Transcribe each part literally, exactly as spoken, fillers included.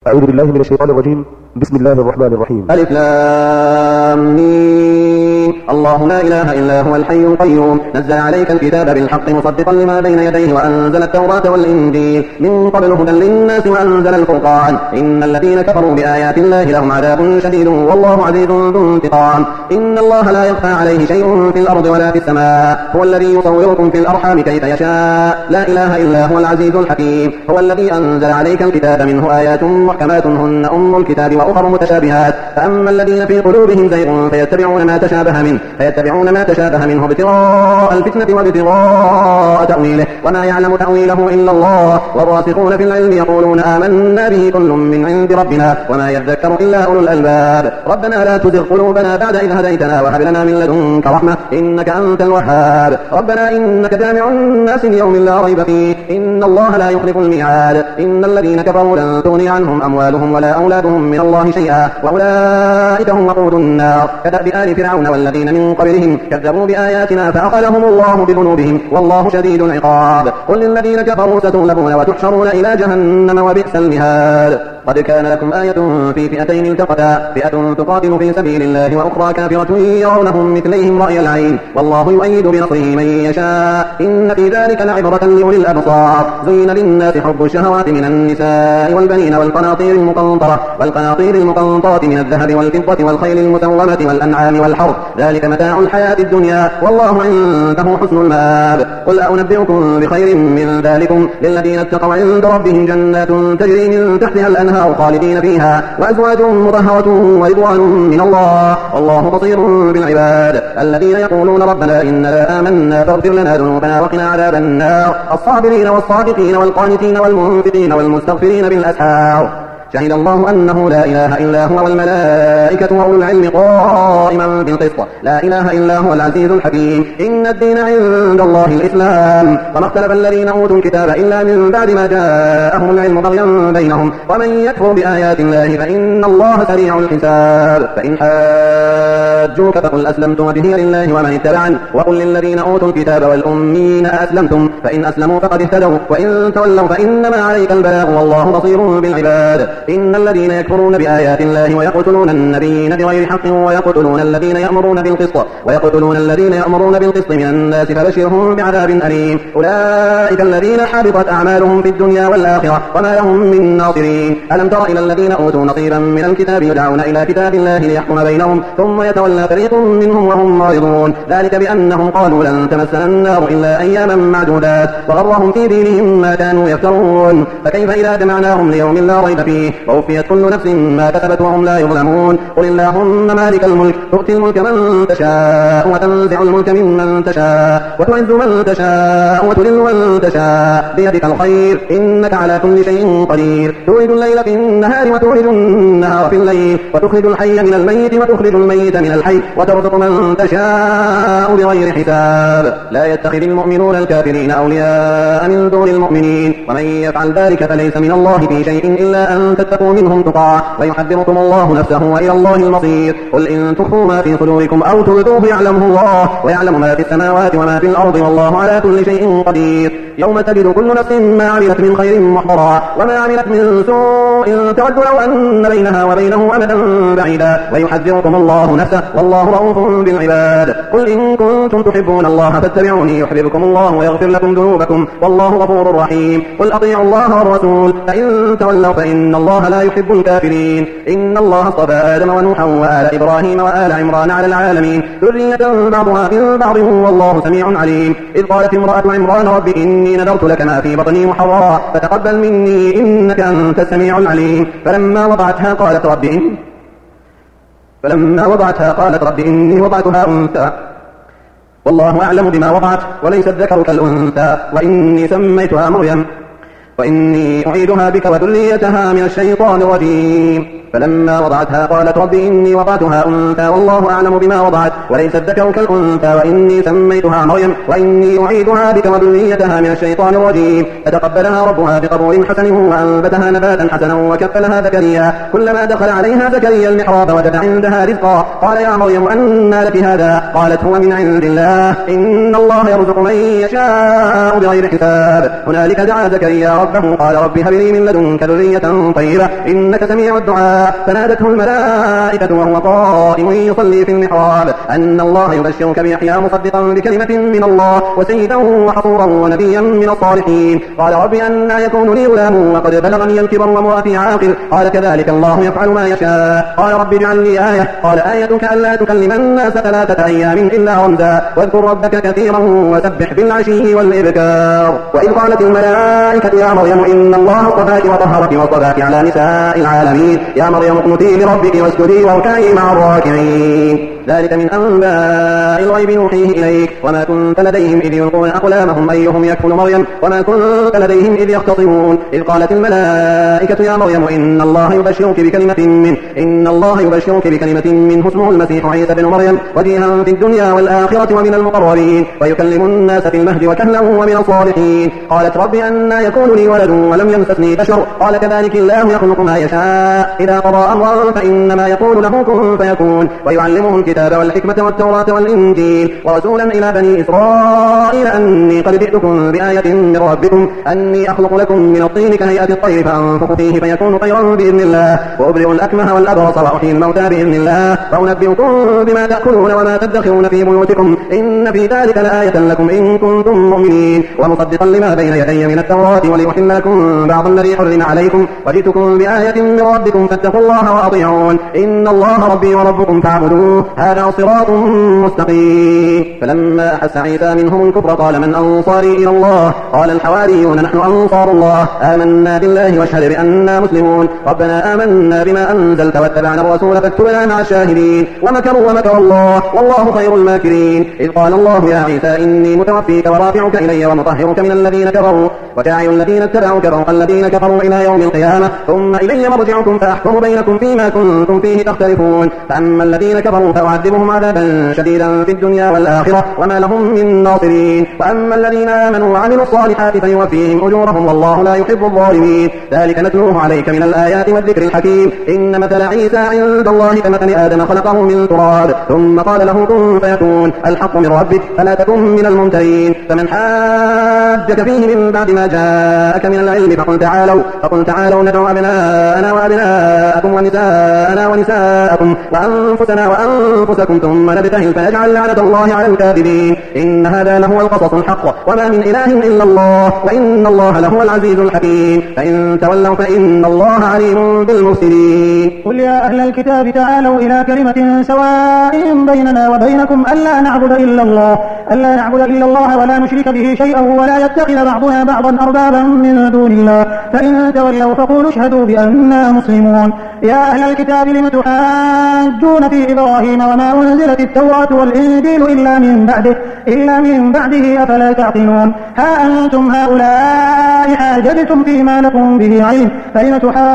أعوذ بالله من الشيطان الرجيم. بسم الله الرحمن الرحيم. ألف لام ميم. الله لا إله إلا هو الحي القيوم نزل عليك الكتاب بالحق مصدقا لما بين يديه وأنزل التوراة والإنجيل من قبل هدى للناس وأنزل الفرقان إن الذين كفروا بآيات الله لهم عذاب شديد والله عزيز ذو انتقام. إن الله لا يخفى عليه شيء في الأرض ولا في السماء هو الذي يصوركم في الأرحام كيف يشاء لا إله إلا هو العزيز الحكيم. هو الذي أنزل عليك الكتاب منه آيات محكمات هن أم الكتاب وأخر متشابهات فأما الذين في قلوبهم زيغ فيتبعون ما تشابه منه فيتبعون ما تشابه منه ابتغاء الفتنة وابتغاء تأويله وما يعلم تأويله إلا الله والراسخون في العلم يقولون آمنا به كل من عند ربنا وما يذكر إلا أولو الألباب. ربنا لا تزغ قلوبنا بعد إذ هديتنا وهب لنا من لدنك رحمة إنك أنت الوهاب. ربنا إنك جامع الناس ليوم لا ريب فيه إن الله لا يخلف الميعاد. إن الذين كفروا لن تغني عنهم أموالهم ولا أولادهم من الله شيئا وأولئك هم وقود النار كدأب آل فرعون والذين من قبلهم كذبوا بآياتنا فأخذهم الله بذنوبهم والله شديد العقاب. قل للذين كفروا ستغلبون وتحشرون إلى جهنم وبئس المهاد. قد كان لكم آية في فئتين التقتا فئة تقاتل في سبيل الله وأخرى كافرة يرونهم مثليهم رأي العين والله يؤيد بنصره من يشاء إن في ذلك لعبرة لأولي الأبصار. زين للناس حب الشهوات من النساء والبنين والقناطير المقنطرة والقناطير المقنطرة من الذهب والفضة والخيل المسومة والأنعام والحرث ذلك متاع الحياة الدنيا والله عنده حسن المآب. قل أنبئكم بخير من ذلكم للذين اتقوا عند ربهم جنات تجري من تحتها الأنهار خالدين فيها وأزواج مطهرة ورضوان من الله والله بصير بالعباد. الذين يقولون ربنا إننا آمنا فاغفر لنا ذنوبنا وقنا عذاب النار الصابرين والصادقين والقانتين والمنفقين والمستغفرين بالأسحار. شهد الله أنه لا إله إلا هو والملائكة وأولو العلم قائما بالقسط لا إله إلا هو العزيز الحكيم. إن الدين عند الله الإسلام وما اختلف الذين أوتوا الكتاب إلا من بعد ما جاءهم العلم بغيا بينهم ومن يكفر بآيات الله فإن الله سريع الحساب. فإن حاجوك فقل أسلمت وجهي لله ومن اتبعني وقل للذين أوتوا الكتاب والأمين أسلمتم فإن أسلموا فقد اهتدوا وإن تولوا فإنما عليك البلاغ والله بصير بالعباد. إن الذين يكفرون بآيات الله ويقتلون النبيين بغير حق ويقتلون الذين يأمرون بالقسط ويقتلون الذين يأمرون بالقسط من الناس فبشرهم بعذاب أليم. أولئك الذين حبطت أعمالهم في الدنيا والآخرة وما لهم من ناصرين. ألم تر إلى الذين أوتوا نصيبا من الكتاب يدعون إلى كتاب الله ليحكم بينهم ثم يتولى فريق منهم وهم معرضون ذلك بأنهم قالوا لن تمسنا النار إلا أياما معدودات وغرهم في دينهم ما كانوا يفترون. فكيف إذا جمعناهم ليوم لا ريب فيه ووفيت كل نفس ما كسبت وهم لا يظلمون. قل اللهم مالك الملك تؤتي الملك من تشاء وتنزع الملك ممن تشاء وتعز من تشاء وتذل من تشاء بيدك الخير إنك على كل شيء قدير. تولد الليل في النهار وتولد النهار في الليل وتخرج الحي من الميت وتخرج الميت من الحي وترزق من تشاء بغير حساب. لا يتخذ المؤمنون الكافرين أولياء من دون المؤمنين ومن يفعل ذلك فليس من الله في شيء إلا أن تتقوا منهم تقى ويحذركم الله نفسه وإلى الله المصير. قل إن تخفوا ما في صدوركم أو تبدوه يعلمه الله ويعلم ما في السماوات وما في الأرض والله على كل شيء قدير. يوم تجد كل نفس ما عملت من خير محضرا وما عملت من سوء تود لو أن بينها وبينه أمدا بعيدا ويحذركم الله نفسه والله رؤوف بالعباد. قل إن كنتم تحبون الله فاتبعوني يحببكم الله ويغفر لكم ذنوبكم والله غفور رحيم. قل أطيعوا الله والرسول فإن تولوا فإن الله لا يحب الكافرين. إن الله اصطفى آدم ونوحا وآل إبراهيم وآل عمران على العالمين ذرية بعضها من بعض والله سميع عليم. إذ قالت امرأة عمران رب إني نذرت لك ما في بطني محررا فتقبل مني إنك أنت السميع العليم. فلما وضعتها قالت رب إن فلما وضعتها قالت رب إني وضعتها أنثى والله أعلم بما وضعت وليس الذكر كالأنثى وإني سميتها مريم وإني أعيدها بك وذريتها من الشيطان الرجيم. فلما وضعتها قالت رب إني وضعتها أنثى والله أعلم بما وضعت وليس الذكر كالأنثى وإني سميتها مريم وإني أعيدها بك وذريتها من الشيطان الرجيم. فتقبلها ربها بقبول حسن وأنبتها نباتا حسنا وكفلها زكريا كلما دخل عليها زكريا المحراب وجد عندها رزقا قال يا مريم أنى لك هذا قالت هو من عند الله إن الله يرزق من يشاء بغير حساب. هنالك دعا زكريا ربه قال رب هب لي من لدنك ذرية طيبة إنك سميع الدعاء. فنادته الملائكة وهو قائم يصلي في المحراب أن الله يبشرك بيحيى مصدقا بكلمة من الله وسيدا وحصورا ونبيا من الصالحين. قال رب أنى يكون لي غلام وقد بلغني الكبر وامرأتي عاقر قال كذلك الله يفعل ما يشاء. قال رب اجعل لي آية قال آيتك ألا تكلم الناس ثلاثة أيام إلا رمزا واذكر ربك كثيرا وسبح بالعشي والإبكار. وإذ قالت الملائكة يا مريم إن الله اصطفاك وطهرك واصطفاك على نساء العالمين يا مريم اقنتي لربك واسجدي واركعي مع الراكعين. ذلك من أنباء الغيب نوحيه إليك وما كنت لديهم إذ يلقون أقلامهم أيهم يكفل مريم وما كنت لديهم إذ يختصمون. إذ قالت الملائكة يا مريم إن الله يبشرك بكلمة منه إن الله يبشرك بكلمة منه اسمه المسيح عيسى بن مريم وجيها في الدنيا والآخرة ومن المقربين ويكلم الناس في المهد وكهلا ومن الصالحين. قالت رب أنى يكون لي ولد ولم يمسسني بشر قال كذلك الله يخلق ما يشاء إذا قضى أمرا فإنما يقول له كن فيكون. ويعلمه الكتاب والحكمة والتوراة والإنجيل ورسولا إلى بني إسرائيل أني قد جئتكم بآية من ربكم أني أخلق لكم من الطين كهيئة الطير فأنفخ فيه فيكون طيرا بإذن الله وأبرئ الأكمه والأبرص وأحيي الموتى بإذن الله وأنبئكم بما تأكلون وما تدخرون في بيوتكم إن في ذلك لآية لكم إن كنتم مؤمنين ومصدقا لما بين يدي من التوراة ولأحل لكم بعض الذي حرم عليكم وجئتكم بآية من ربكم فاتقوا الله وأطيعون إن الله ربي وربكم فاعبدوه هذا صراط مستقيم. فلما أحس عيسى منهم الكفر قال من أنصاري إلى الله قال الحواريون نحن أنصار الله آمنا بالله واشهد بأننا مسلمون. ربنا آمنا بما أنزلت واتبعنا الرسول فاكتبنا مع الشاهدين. ومكروا ومكر الله والله خير الماكرين. إذ قال الله يا عيسى إني متوفيك ورافعك إلي ومطهرك من الذين كفروا وجاعل الذين اتبعوك فوق الذين كفروا إلى يوم القيامة ثم إلي مرجعكم فأحكم بينكم فيما كنتم فيه تختلفون. فأما الذين كفروا فأعذبهم عذابا شديدا في الدنيا والآخرة وما لهم من ناصرين. وأما الذين آمنوا وعملوا الصالحات فيوفيهم أجورهم والله لا يحب الظالمين. ذلك نتلوه عليك من الآيات والذكر الحكيم. إن مثل عيسى عند الله كمثل آدم خلقه من تراب ثم قال له كن فيكون الحق من ربك فلا تكن من الممترين. فمن حاجك فيه من بعد ما جاءك من العلم فقل تعالوا فقل تعالوا ندعو أبناءنا وأبناءكم ونساءنا ونساءكم وأنفسنا وأنفسكم ثم نبتهل فيجعل لعنة الله على الكاذبين. إن هذا لهو القصص الحق وما من إله إلا الله وإن الله لهو العزيز الحكيم. فإن تولوا فإن الله عليم بالمفسدين. قل يا أهل الكتاب تعالوا إلى كلمة سواء بيننا وبينكم ألا نعبد إلا الله ألا نعبد إلا الله ولا نشرك به شيئا ولا يتخذ بعضنا بعضا أربابا من دون الله فإن تولوا فقولوا اشهدوا بأننا مسلمون. يا أهل الكتاب لم تحاجون في إبراهيم وما أنزلت التوراة والإنجيل إلا من بعده إلا من بعده أفلا تعقلون. ها أنتم هؤلاء حاججتم فيما لكم به علم فلم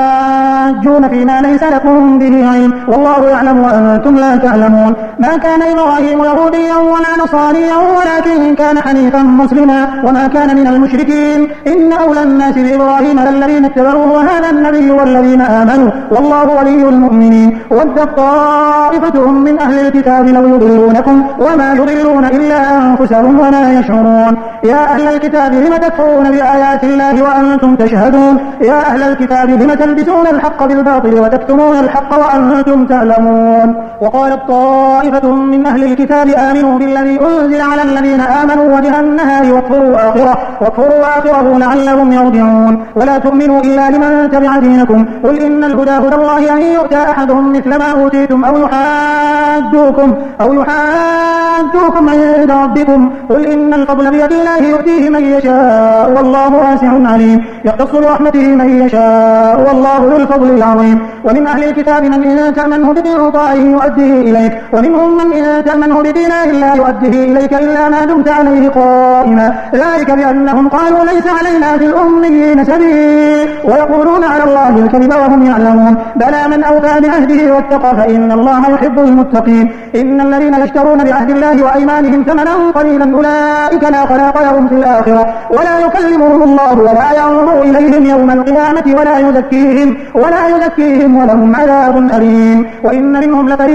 تحاجون فيما ليس لكم به علم والله يعلم وأنتم لا تعلمون. ما كان إبراهيم يهوديا ولا نصاريا ولكن كان حنيفا مسلما وما كان من المشركين. إن أولى الناس بإبراهيم للذين اتبعوه وهذا النبي والذين آمنوا والله ولي المؤمنين. ودت طائفة من أهل الكتاب لو يضلونكم وما يضلون إلا أنفسهم وما يشعرون. يا أهل الكتاب لم تكفرون بآيات الله وأنتم تشهدون. يا أهل الكتاب لم تلبسون الحق بالباطل وتكتمون الحق وأنتم تعلمون. وقالت طائفة من أهل الكتاب آمنوا بالذي أنزل على الذين آمنوا وجه النهار واكفروا آخره واكفروا آخره لعلهم يرجعون. ولا تؤمنوا إلا لمن تبع دينكم قل إن الهدى هدى الله أن يؤتى أحدهم مثل ما أوتيتم أو يحاجوكم أو يحاجوكم عند ربكم قل إن الفضل بيد الله يؤتيه من يشاء والله واسع عليم. يختص برحمته من يشاء والله ذو الفضل العظيم. ومن أهل الكتاب من إن تأمنه بقنطار يؤديه إليك ومنهم من إن تأمنه بدينار لا يؤديه إليك إلا ما دمت عليه قائما ذلك بأنهم قالوا ليس علينا في الأميين سبيل ويقولون على الله الكذب وهم يعلمون. بلى من أوفى بعهده واتقى فإن الله يحب المتقين. إن الذين يشترون بعهد الله وأيمانهم ثمنا قليلا أولئك لا خلاق لهم في الآخرة ولا يكلمهم الله ولا ينظر إليهم يوم القيامة ولا يزكيهم ولا يزكيهم ولهم عذاب أليم. وإن منهم لفريقا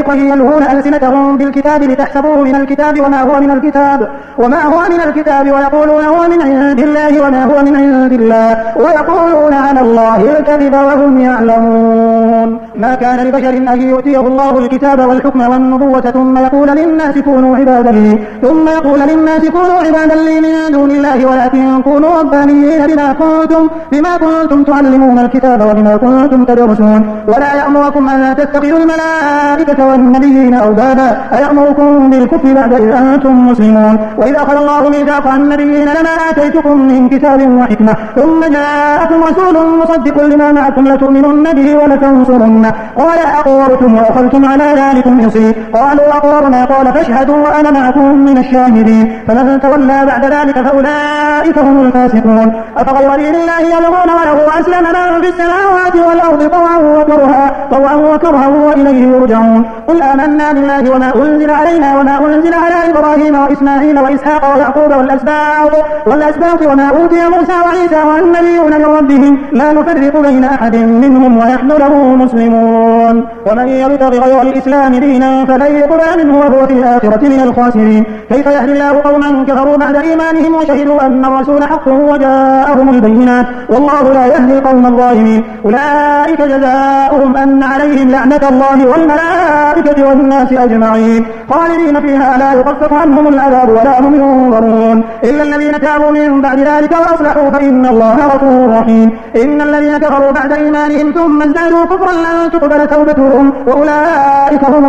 فريقا يلهون ألسنتهم بالكتاب لتحسبوه من الكتاب وما هو من الكتاب وما هو من الكتاب ويقولون هو من عند الله وما هو من عند الله ويقولون على الله الكذب وهم يعلمون. ما كان لبشر أن يؤتيه الله الكتاب والحكم والنبوة ثم يقول للناس كونوا عبادا لي ثم يقول للناس كونوا عبادا لي من دون الله ولكن كونوا ربانيين بما كنتم بما كنتم تعلمون الكتاب وبما كنتم تدرسون ولا يأمركم أن تتخذوا الملائكة والنبيين أربابا أيأمركم بالكفر بعد إذ أنتم مسلمون. وإذا أخذ الله ميثاق النبيين لما آتيتكم من كتاب وحكمة ثم جاءكم رسول مصدق لما معكم لتؤمنن به ولتنصرنه قال أقررتم وأخذتم على ذلكم إصري قالوا أقررنا قال فاشهدوا وأنا معكم من الشاهدين. فمن تولى بعد ذلك فأولئك هم الفاسقون. أفغير دين الله يبغون وله أسلم من في السماوات والأرض طوعا وكرها طوعا وكرها وإليه يرجعون. قل آمنا بالله وما أنزل علينا وما أنزل على إبراهيم وإسماعيل وإسحاق ويعقوب والأسباط والأسباط وما أوتي موسى وعيسى والنبيون من ربهم لا نفرق بين أحد منهم ونحن له مسلمون. ومن يبتغ غير الإسلام دينا فلن يقبل منه وهو في الآخرة من الخاسرين. كيف يهدي الله قوما كفروا بعد إيمانهم وشهدوا أن الرسول حق وجاءهم البينات والله لا يهدي القوم الظالمين. أولئك جزاؤهم أن عليهم لعنة الله والملائكة والناس أجمعين خالدين فيها لا يخفف عنهم العذاب ولا هم ينظرون إلا الذين تابوا من بعد ذلك وأصلحوا فإن الله غفور رحيم. إن الذين كفروا بعد إيمانهم ثم ازدادوا كفرا لن تقبل توبتهم وأولئك هم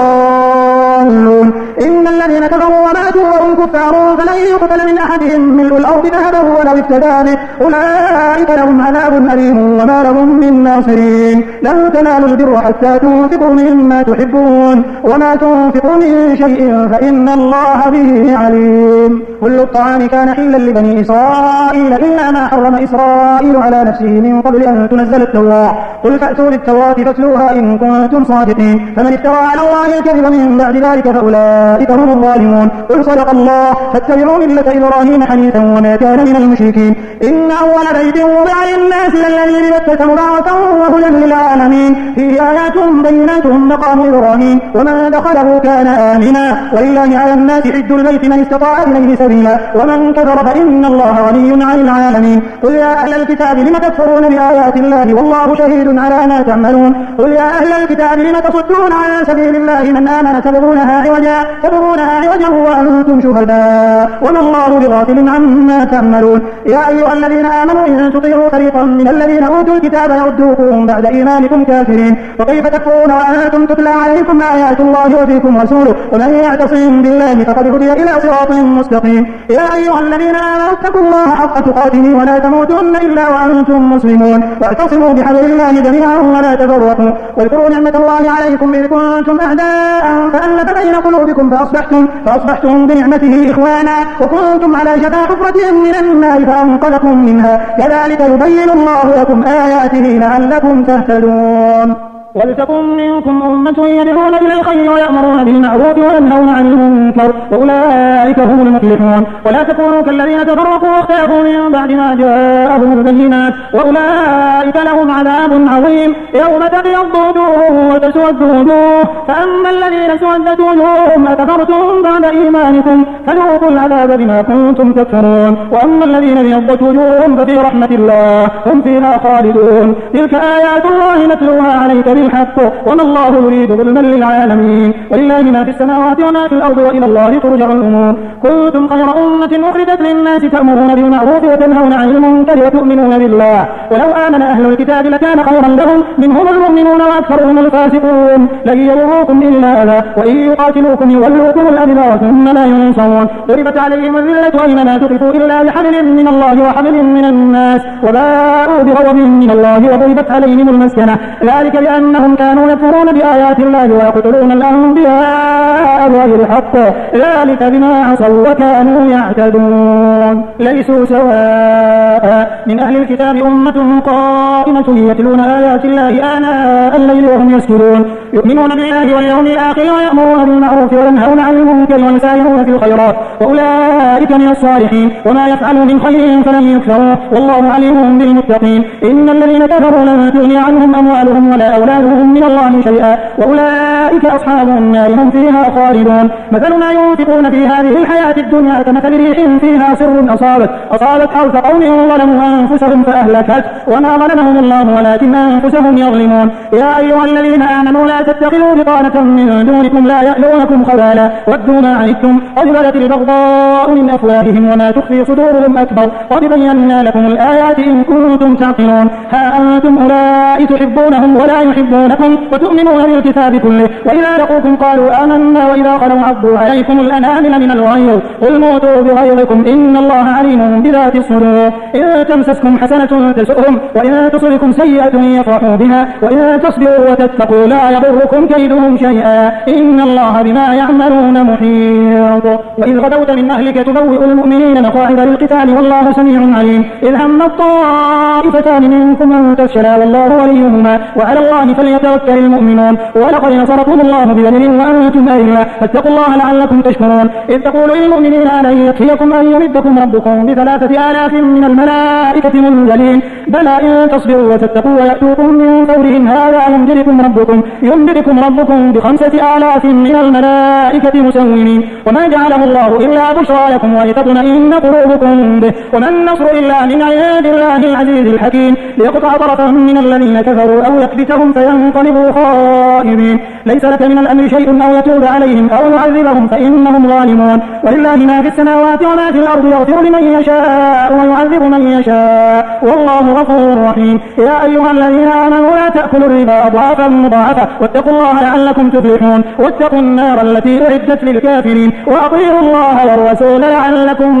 الضالون. إن الذين كفروا وماتوا وهم كفار فلن يقبل من أحدهم ملء الأرض ذهبا ولو افتدى به أولئك لهم عذاب أليم وما لهم من ناصرين. لن تنالوا البر حتى تنفقوا مما تحبون وما تنفقوا من شيء فإن الله به عليم. كل الطعام كان حلا لبني إسرائيل إلا ما حرم إسرائيل على نفسه من قبل أن تنزل التوراة قل فأتوا بالتوراة فاتلوها إن كنتم صادقين. فمن افترى على الله الكذب من بعد ذلك فأولئك هم الظالمون. قل صدق الله فاتبعوا ملة إبراهيم حنيفا وما كان من المشركين. إن أول بيت وضع للناس للذي ببكة مباركا وهدى للعالمين فيه آيات بينات مقام إبراهيم ومن دخله كان آمنا ولله على الناس حج البيت من استطاع إليه سبيلا ومن كفر فإن الله غني عن العالمين. قل يا أهل الكتاب لم تكفرون بآيات الله والله شهيد على ما تعملون. قل يا أهل الكتاب لم تصدون عن سبيل الله من آمن تبغونها عوجا تبغونها عوجا وأنتم شهداء وما الله بغافل عما تعملون. يا أيها الذين آمنوا إن تطيعوا فريقا من الذين أوتوا الكتاب يردوكم بعد إيمانكم كافرين وكيف تكفرون وأنتم تتلى عليكم آيات الله وفيكم رسوله ومن يعتصم بالله فقد هدي إلى صراط مستقيم. يا أيها الذين آمنوا اتقوا الله حق تقاته ولا تموتن إلا وأنتم مسلمون واعتصموا بحبل الله جميعا ولا تفرقوا. واذكروا نعمة الله عليكم إذ كنتم أعداء فألف بين قلوبكم فأصبحتم فأصبحتم بنعمته إخوانا وكنتم على شفا حفرة من النار فأنقذكم منها كذلك يبين الله لكم آياته لعلكم تهتدون. ولتكن منكم أمة يدعون إلى الخير ويأمرون بالمعروف وينهون عن المنكر وأولئك هم المفلحون. ولا تكونوا كالذين تفرقوا واختلفوا من بعد ما جاءهم البينات وأولئك لهم عذاب عظيم. يوم تبيض وجوه وتسود وجوه فأما الذين اسودت وجوههم أكفرتم بعد إيمانكم فذوقوا العذاب بما كنتم تكفرون. وأما الذين ابيضت وجوههم ففي رحمة الله هم فيها خالدون. تلك آيات الله نتلوها عليك بالحق وما الله يريد ظلما للعالمين ولله ما في السماوات وما في الأرض وإلى الله ترجع الأمور. كنتم خير أمة أخرجت للناس تأمرون بالمعروف وتنهون عن المنكر وتؤمنون بالله ولو آمن أهل الكتاب لكان خيرا لهم منهم المؤمنون وأكثرهم الفاسقون. لن يضروكم إلا أذى وإن يقاتلوكم يولوكم الأدبار ثم لا ينصرون. ضربت عليهم الذلة أينما تقفوا إلا بحبل من الله وحبل من الناس وباءوا بغضب من الله وضربت عليهم المسكنة ذلك بأن أنهم كانوا يكفرون بآيات الله ويقتلون الأنبياء بغير الحق ذلك بما عصوا وكانوا يعتدون. ليسوا سواء من أهل الكتاب أمة قائمة يتلون آيات الله آناء الليل وهم يسجدون يؤمنون بالله واليوم الآخر ويأمرون بالمعروف وينهون عن المنكر ويسارعون في الخيرات وأولئك من الصالحين وما يفعلوا من خير فلن يكفروه والله عليم بالمتقين إن الذين كفروا لن تغني عنهم أموالهم ولا أولادهم من الله شيئا وأولئك أصحاب النار هم فيها خالدون مثل ما ينفقون في هذه الحياة الدنيا كمثل ريح فيها سر أصابت أصابت حرث قوم ظلموا أنفسهم فأهلكت وما ظلمهم الله ولكن أنفسهم يظلمون يا أيها الذين آمنوا لا تتخذوا بطانة من دونكم لا يألونكم خبالا ودوا ما عنتم قد بدت البغضاء من أفواههم وما تخفي صدورهم أكبر قد بينا لكم الآيات إن كنتم تعقلون ها أنتم أولئك تحبونهم ولا يحبونكم وتؤمنون بالكتاب كله وإذا لقوكم قالوا آمنا وإذا خلوا عضوا عليكم الأنامل من الغيظ قل موتوا بغيظكم إن الله عليم بذات الصدور إن تمسسكم حسنة تسؤهم وإن تصبكم سيئة يفرحوا بها وإن تصبروا وتتقوا لا يضركم كيدهم شيئا إن الله بما يعملون محيط وإذ غدوت من أهلك تبوئ المؤمنين مقاعد للقتال والله سميع عليم إذ هم الطائفتان منكم أن تفشلا والله وليهما وعلى الله فليتوكل المؤمنون ولقد نصركم الله ببدر وأنتم أذلة فاتقوا الله لعلكم تشكرون إذ تقول للمؤمنين ألن يكفيكم أن يمدكم ربكم بثلاثة آلاف من الملائكة منزلين بلى إن تصبروا وتتقوا ويأتوكم من فورهم هذا يمددكم ربكم يمددكم ربكم بخمسة آلاف من الملائكة مسومين وما جعله الله إلا بشرى لكم ولتطمئن قلوبكم به وما النصر إلا من عند الله العزيز الحكيم ليقطع طرفا من الذين كفروا أو يكبتهم فينقلبوا خائبين ليس لك من الأمر شيء أو يتوب عليهم أو يعذبهم فإنهم ظالمون ولله ما في السماوات وما في الأرض يغفر لمن يشاء ويعذب من يشاء والله غفور رحيم يا أيها الذين آمنوا لا تأكلوا الربا أضعافا مضاعفة واتقوا الله لعلكم تفلحون واتقوا النار التي أعدت للكافرين وأطيعوا الله والرسول لعلكم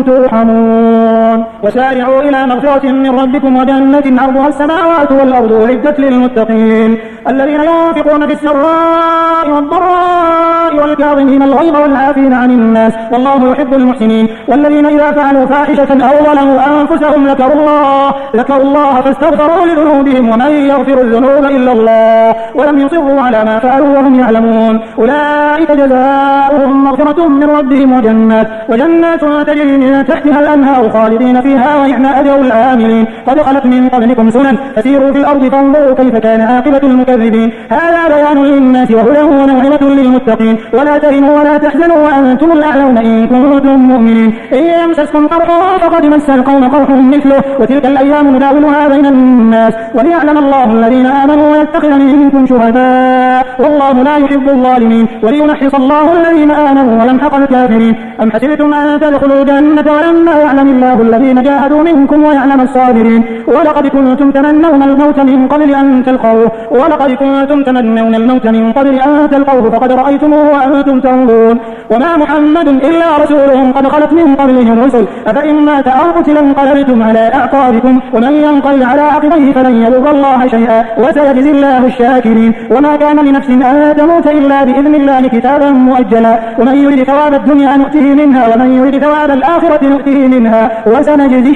ترحمون وسارعوا إلى مغفرة من ربكم وجنة عرضها السماوات والأرض أعدت للمتقين الذين ينفقون في السراء والضراء والكاظمين الغيظ والعافين عن الناس والله يحب المحسنين والذين إذا فعلوا فاحشة أو ظلموا أنفسهم ذكروا الله ذكروا الله فاستغفروا لذنوبهم ومن يغفر الذنوب إلا الله ولم يصروا على ما فعلوا وهم يعلمون أولئك جزاؤهم مغفرة من ربهم وجنات وجنات تجري من تحتها الأنهار خالدين فيها ونعم أجر العاملين قد خلت من قبلكم سنن فسيروا في الأرض فانظروا كيف كان عاقبة المكذبين هذا بيان للناس وهدى وموعظة للمتقين ولا تهنوا ولا تحزنوا وأنتم الأعلون إن كنتم مؤمنين إن يمسسكم قرح فقد مس القوم قرح مثله وتلك الأيام نداولها بين الناس وليعلم الله الذين آمنوا ويتخذ منكم شهداء والله لا يحب الظالمين وليمحص الله الذين آمنوا ويمحق الكافرين أم حسبتم أن تدخلوا الجنة ولما يعلم الله الذين جاهدوا منكم ويعلم الصابرين ولقد كنتم تمنون الموت من قبل أن تلقوه ولقد كنتم تمنون الموت من قبل أن تلقوه فقد رأيتموه وأنتم تنظرون وما محمد إلا رسول قد خلت من قبله الرسل أفإن مات أو قتل انقلبتم على أعقابكم ومن ينقلب على عقبيه فلن يضر الله شيئا وسيجزي الله الشاكرين وما كان لنفس أن تموت إلا بإذن الله كتابا مؤجلا ومن يريد ثواب الدنيا نؤته منها ومن يريد ثواب الآخرة نؤته منها وسنجزي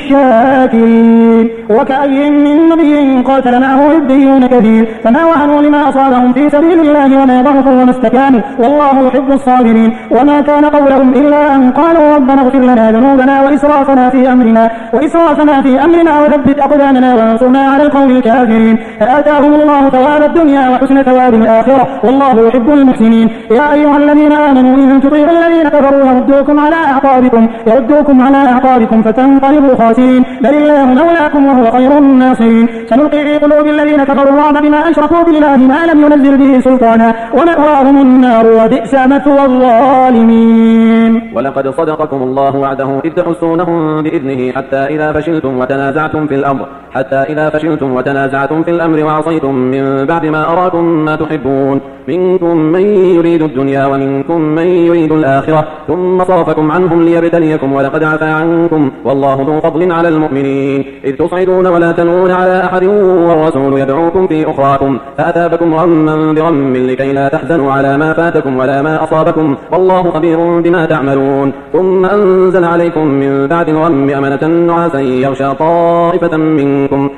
الشاكرين وكأي من نبي قاتل معه ربيون كثير فما وهنوا لما أصابهم في سبيل الله وما ضعفوا وما استكانوا والله يحب الصابرين وما كان قولهم إلا أن قالوا ربنا اغفر لنا ذنوبنا وإسرافنا في أمرنا وإسرافنا في أمرنا وثبت أقدامنا وانصرنا على القوم الكافرين فآتاهم الله ثواب الدنيا وحسن ثواب الآخرة والله يحب المحسنين يا أيها الذين آمنوا إن تطيعوا الذين كفروا يردوكم على أعقابكم يردوكم على أعقابكم فتنقلبوا خاسرين بل الله مولاكم وهو خير الناصرين سنلقي في قلوب الذين كفروا الرعب بما أشركوا بالله ما لم ينزل به سلطانا ومأواهم النار وبئس مثوى الظالمين ولقد صدقكم الله وعده إذ تحسونهم بإذنه حتى إذا فشلتم وتنازعتم في الأمر حتى إذا فشلتم وتنازعتم في الأمر وعصيتم من بعد ما أراكم ما تحبون منكم من يريد الدنيا ومنكم من يريد الآخرة ثم صرفكم عنهم ليبتليكم ولقد عفا عنكم والله ذو فضل على المؤمنين إذ تصعدون ولا تلوون على أحد والرسول يدعوكم في أخراكم فأثابكم غما بغم لكي لا تحزنوا على ما فاتكم ولا ما أصابكم والله والله خبير بما تعملون. ثم أنزل عليكم من بعد الغم أمنة نعاسا يغشى طائفة منكم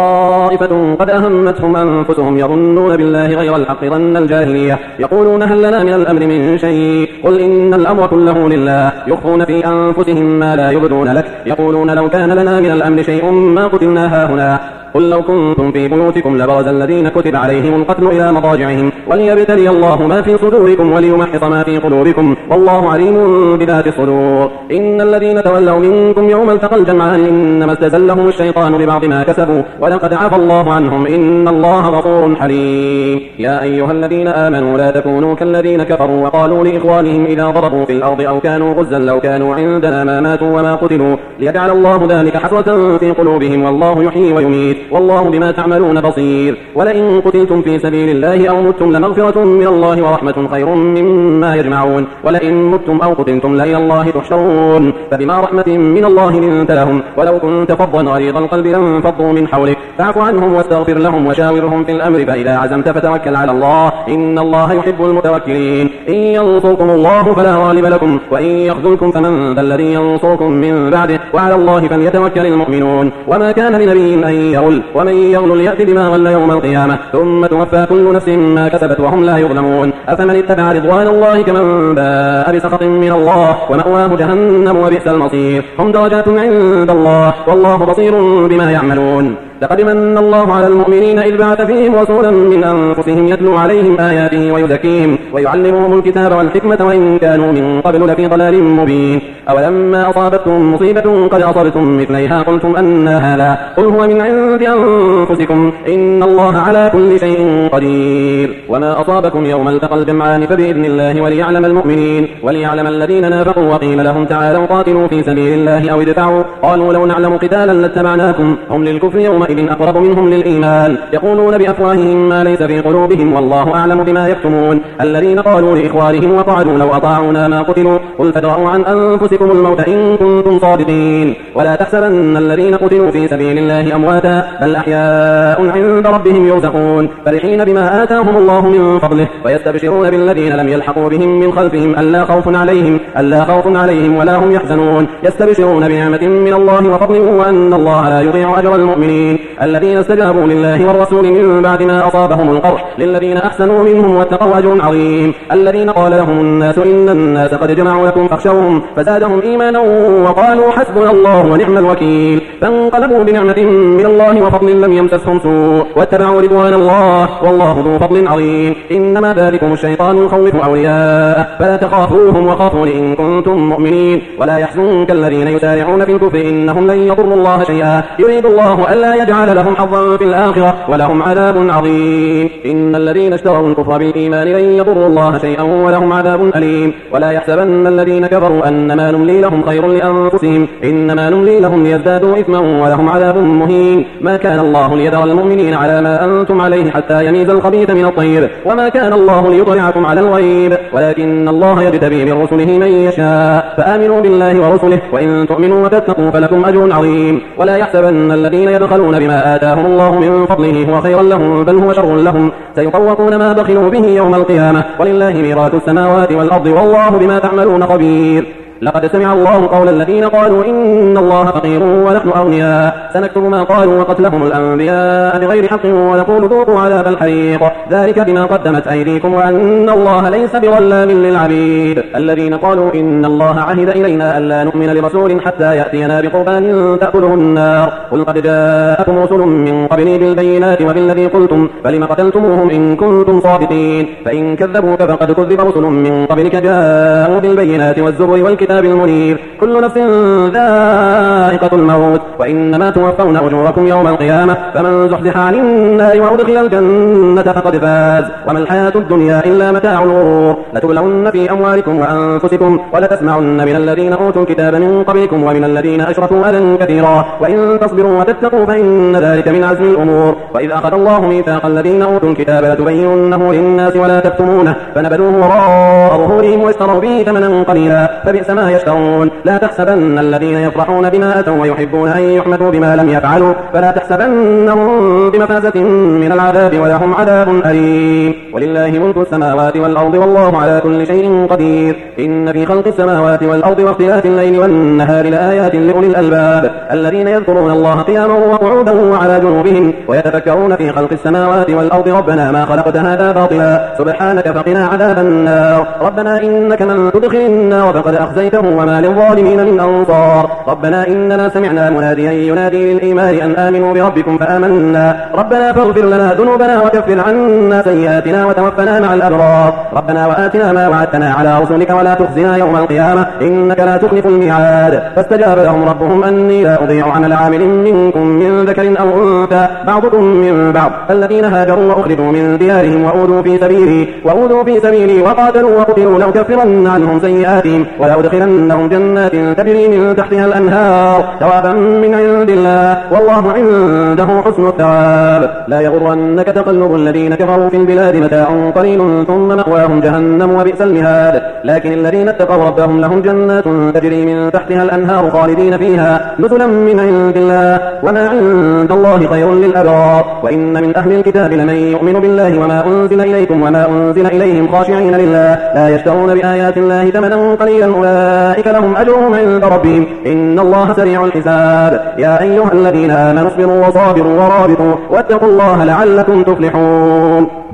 وطائفة قد أهمتهم أنفسهم يظنون بالله غير الحق ظن الجاهلية يقولون هل لنا من الأمر من شيء قل إن الأمر كله لله يخفون في أنفسهم ما لا يبدون لك يقولون لو كان لنا من الأمر شيء ما قتلنا هاهنا قل لو كنتم في بيوتكم لبرز الذين كتب عليهم القتل إلى مضاجعهم وليبتلي الله ما في صدوركم وليمحص ما في قلوبكم والله عليم بذات الصدور. إن الذين تولوا منكم يوم التقى الجمعان إنما استزلهم الشيطان ببعض ما كسبوا ولقد عفى الله عنهم إن الله غفور حليم. يا أيها الذين آمنوا لا تكونوا كالذين كفروا وقالوا لإخوانهم إذا ضربوا في الأرض أو كانوا غزا لو كانوا عندنا ما ماتوا وما قتلوا ليجعل الله ذلك حسرة في قلوبهم والله يحيي ويميت والله بما تعملون بصير. ولئن قتلتم في سبيل الله أو متم لمغفرة من الله ورحمة خير مما يجمعون ولئن متم أو قتلتم لإلى الله تحشرون. فبما رحمة من الله لنت لهم ولو كنت فظا غليظ القلب لانفضوا من حولك فاعف عنهم واستغفر لهم وشاورهم في الأمر فإذا عزمت فتوكل على الله إن الله يحب المتوكلين. إن ينصركم الله فلا غالب لكم وإن يخذلكم فمن ذا الذي ينصركم من بعده وعلى الله فليتوكل المؤمنون. وما كان لنبي أن يغل ومن يغل يأتي بما غل يوم القيامة ثم توفى كل نفس ما كسبت وهم لا يظلمون. أفمن اتبع رضوان الله كمن باء بسخط من الله ومأواه جهنم وبئس المصير. هم درجات عند الله والله بصير بما يعملون. لقد من الله على المؤمنين إذ بعث فيهم رسولا من أنفسهم يتلو عليهم آياته ويزكيهم ويعلمهم الكتاب والحكمة وإن كانوا من قبل لفي ضلال مبين. أولما أصابتكم مصيبة قد أصبتم مثليها قلتم أن هذا قل هو من عند أنفسكم إن الله على كل شيء قدير. وما أصابكم يوم التقى الجمعان فبإذن الله وليعلم المؤمنين وليعلم الذين نافقوا وقيل لهم تعالوا قاتلوا في سبيل الله أو ادفعوا قالوا لو نعلم قتالا لاتبعناكم هم للكفر يومئذ أقرب منهم للإيمان يقولون بأفواههم ما ليس في قلوبهم والله أعلم بما يكتمون. الذين قالوا لإخوانهم وقعدوا لو أطاعونا ما قتلوا قل فادرءوا عن أنفسكم الموت إن كنتم صادقين. ولا تحسبن الذين قتلوا في سبيل الله أمواتا بل أحياء عند ربهم يرزقون فرحين بما آتاهم الله من فضله ويستبشرون بالذين لم يلحقوا بهم من خلفهم ألا خوف عليهم ألا خوف عليهم ولا هم يحزنون يستبشرون بنعمة من الله وفضل وأن الله لا يضيع أجر المؤمنين. الذين استجابوا لله والرسول من بعد ما أصابهم القرح للذين أحسنوا منهم واتقوا أجر عظيم. الذين قال لهم الناس إن الناس قد جمعوا لكم فاخشوهم فزادهم إيمانا وقالوا حسبنا الله ونعم الوكيل فانقلبوا بنعمة من الله وفضل لم يمسسهم سوء واتبعوا رضوان الله والله ذو فضل عظيم. إنما ذلكم الشيطان يخوف أولياءه فلا تخافوهم وخافون إن كنتم مؤمنين. ولا يحزنك الذين يسارعون في الكفر إنهم لن يضروا الله شيئا يريد الله ألا يجعل لهم حظا في الآخرة ولهم عذاب عظيم. إن الذين اشتروا الكفر بالإيمان لن يضروا الله شيئا ولهم عذاب أليم. ولا يحسبن الذين كفروا أنما نملي لهم خير لأنفسهم إنما نملي لهم ليزدادوا إثما ولهم عذاب مهين. ما كان الله ليذر المؤمنين على ما أنتم عليه حتى يميز الخبيث من الطيب وما كان الله ليطلعكم على الغيب ولكن الله يجتبي من رسله من يشاء فآمنوا بالله ورسله وإن تؤمنوا وتتقوا فلكم أجر عظيم. ولا يحسبن الذين يبخلون بما آتاهم الله من فضله هو خيرا لهم بل هو شر لهم سيطوقون ما بخلوا به يوم القيامة ولله ميراث السماوات والأرض والله بما تعملون خبير. لقد سمع الله قول الذين قالوا إن الله فقير ونحن أغنياء سنكتب ما قالوا وقتلهم الأنبياء بغير حق ونقول ذوقوا عذاب الحريق ذلك بما قدمت أيديكم وأن الله ليس بظلام للعبيد. الذين قالوا إن الله عهد إلينا ألا نؤمن لرسول حتى يأتينا بقربان تأكله النار قل قد جاءكم رسل من قبلي بالبينات وبالذي قلتم فلم قتلتموهم إن كنتم صادقين فإن كذبوك فقد كذب رسل من قبلك جاءوا بالبينات والزبر والكتاب المنير كل نفس ذائقة الموت وإنما توفون أجوركم يوم القيامة فمن زحزح عن النار وأدخل الجنة فقد فاز وما الحياة الدنيا إلا متاع الغرور. لتبلون في أموالكم وأنفسكم ولتسمعن من الذين أوتوا الكتاب من قبلكم ومن الذين أشركوا أذى كثيرا وإن تصبروا وتتقوا فإن ذلك من عزم الأمور. وإذ أخذ الله ميثاق الذين أوتوا الكتاب لتبيننه للناس ولا تكتمونه فنبذوه وراء ظهورهم واشتروا به ثمنا قليلا فبئس ما يشترون لا تحسبن الذين يفرحون بما أتوا ويحبون أن يحمدوا بما لم يفعلوا فلا تحسبنهم بمفازة من العذاب ولهم عذاب أليم ولله ملك السماوات والأرض والله على كل شيء قدير إن في خلق السماوات والأرض واختلاف الليل والنهار لآيات لأولي الألباب الذين يذكرون الله قياما وقعودا وعلى جنوبهم ويتفكرون في خلق السماوات والأرض ربنا ما خلقت هذا باطلا سبحانك فقنا عذاب النار ربنا إنك من تدخل النار فقد أخزيته وما للظالمين من أنصار ربنا إننا سمعنا مناديا ينادي للإيمان أن آمنوا بربكم فآمنا ربنا فاغفر لنا ذنوبنا وكفر عنا سيئاتنا وتوفنا مع الأبرار ربنا وآتنا ما وعدتنا على رسلك ولا تخزنا يوم القيامة إنك لا تخلف الميعاد فاستجاب لهم ربهم أني لا أضيع عمل عامل منكم من ذكر أو أنثى بعضكم من بعض الذين هاجروا وأخرجوا من ديارهم وأوذوا في سبيلي وأوذوا في سبيلي وقاتلوا وقتلوا لأكفرن عنهم سيئاتهم ولأدخلنهم جنات تجري من تحتها الأنهار ثوابا من عند الله والله عنده حسن الثواب لا يغرنك تقلب الذين كفروا في البلاد متاع قليل ثم مأواهم جهنم وبئس المهاد لكن الذين اتقوا ربهم لهم جنات تجري من تحتها الأنهار خالدين فيها نزلا من عند الله وما عند الله خير للأبرار وإن من أهل الكتاب لمن يؤمن بالله وما أنزل إليكم وما أنزل إليهم خاشعين لله لا يشترون بآيات الله ثمنا قليلا أولئك لهم أجرهم عند ربهم إن الله سريع الحساب يا أيها الذين آمنوا اصبروا وصابروا ورابطوا واتقوا الله لعلكم تفلحون